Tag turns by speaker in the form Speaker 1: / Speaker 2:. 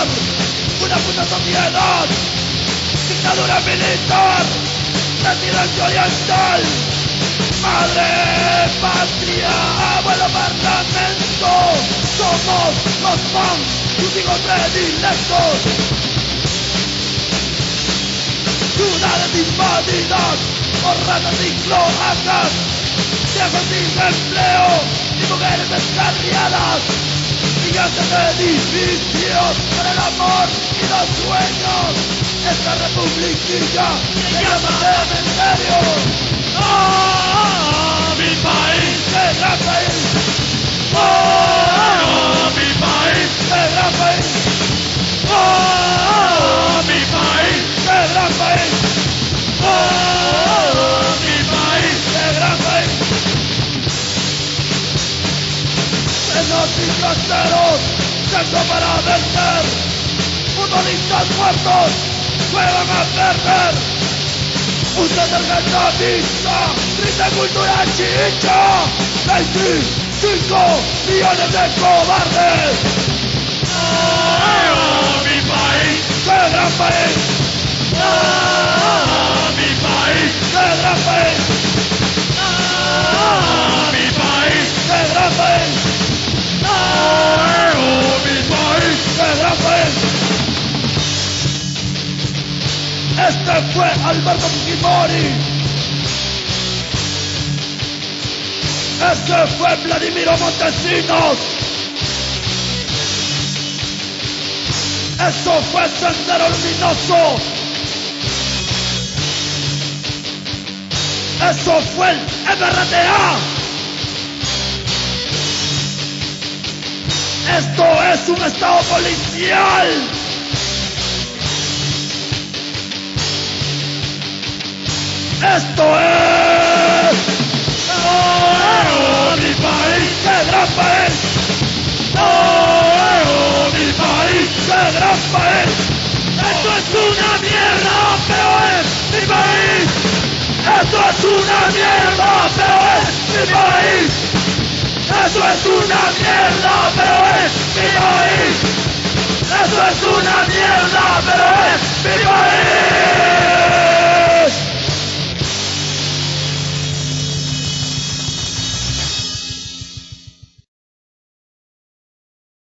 Speaker 1: acabar una puta sociedad, dictadura militar, residencia oriental, madre patria, abuelo parlamento, somos los fans, tus hijos predilectos. Ciudades invadidas por ratas y cloacas, viejos sin empleo y mujeres descarriadas, gigantes edificios por el amor y los sueños. Esta republiquilla se llama cementerio.
Speaker 2: ¡Oh, mi país!
Speaker 1: ¡Qué gran país!
Speaker 2: ¡Oh, mi país!
Speaker 1: ¡Qué gran país!
Speaker 2: ¡Oh, mi país!
Speaker 1: ¡Qué gran país!
Speaker 2: ¡Oh, mi país!
Speaker 1: ¡Qué gran país! Senos y trasteros, sexo para vencer, futbolistas muertos, juegan a perder. Usted es vietnamita, triste cultura chicha, 25 millones de cobardes.
Speaker 2: ¡Oh, mi país!
Speaker 1: ¡Qué gran país!
Speaker 2: ¡Oh, mi país!
Speaker 1: ¡Qué gran país!
Speaker 2: ¡Oh, mi país!
Speaker 1: ¡Qué gran país!
Speaker 2: ¡Oh, mi país!
Speaker 1: ¡Qué gran país! Este fue Alberto Fujimori. Este fue Vladimiro Montesinos. Eso fue Sendero Luminoso. Eso fue el MRTA. Esto es un estado policial. Esto es...
Speaker 2: ¡Oh, mi país!
Speaker 1: ¡Qué gran país!
Speaker 2: ¡Oh, mi país!
Speaker 1: ¡Qué gran país!
Speaker 2: ¡Esto es una mierda, pero es mi país!
Speaker 1: ¡Esto es una mierda, pero es mi país!
Speaker 2: ¡Eso es una mierda, pero es mi país!
Speaker 1: ¡Esto es una mierda, pero es mi país!